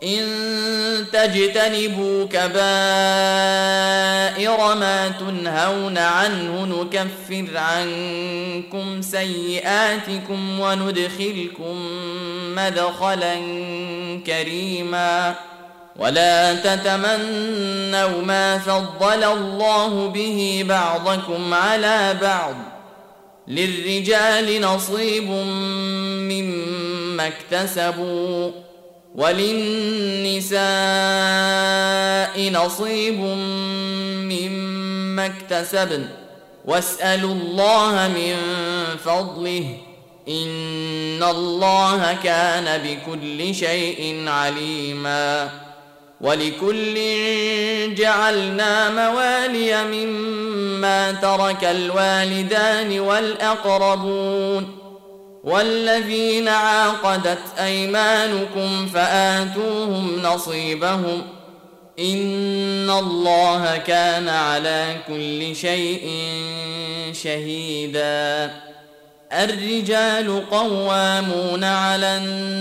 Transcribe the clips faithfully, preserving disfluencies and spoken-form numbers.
إن تجتنبوا كبائر ما تنهون عنه نكفر عنكم سيئاتكم وندخلكم مدخلا كريما ولا تتمنوا ما فضل الله به بعضكم على بعض للرجال نصيب مما اكتسبوا وللنساء نصيب مما اكتسبن واسألوا الله من فضله إن الله كان بكل شيء عليما ولكل جعلنا موالي مما ترك الوالدان والأقربون والذين عاقدت أيمانكم فآتوهم نصيبهم إن الله كان على كل شيء شهيدا الرجال قوامون على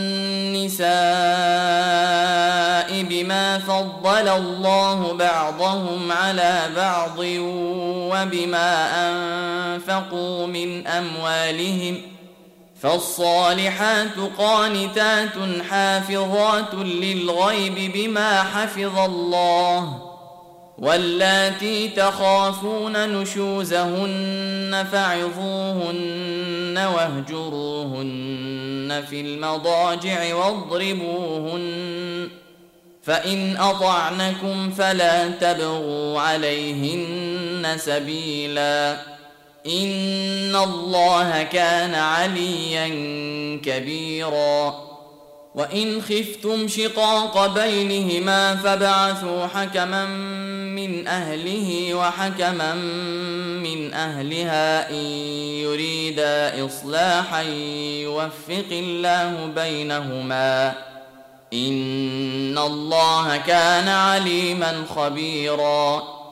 النساء بما فضل الله بعضهم على بعض وبما أنفقوا من أموالهم فالصالحات قانتات حافظات للغيب بما حفظ الله واللاتي تخافون نشوزهن فعظوهن واهجروهن في المضاجع واضربوهن فإن أطعنكم فلا تبغوا عليهن سبيلا إن الله كان عليا كبيرا وإن خفتم شقاق بينهما فبعثوا حكما من أهله وحكما من أهلها إن يريدا إصلاحا يوفق الله بينهما إن الله كان عليما خبيرا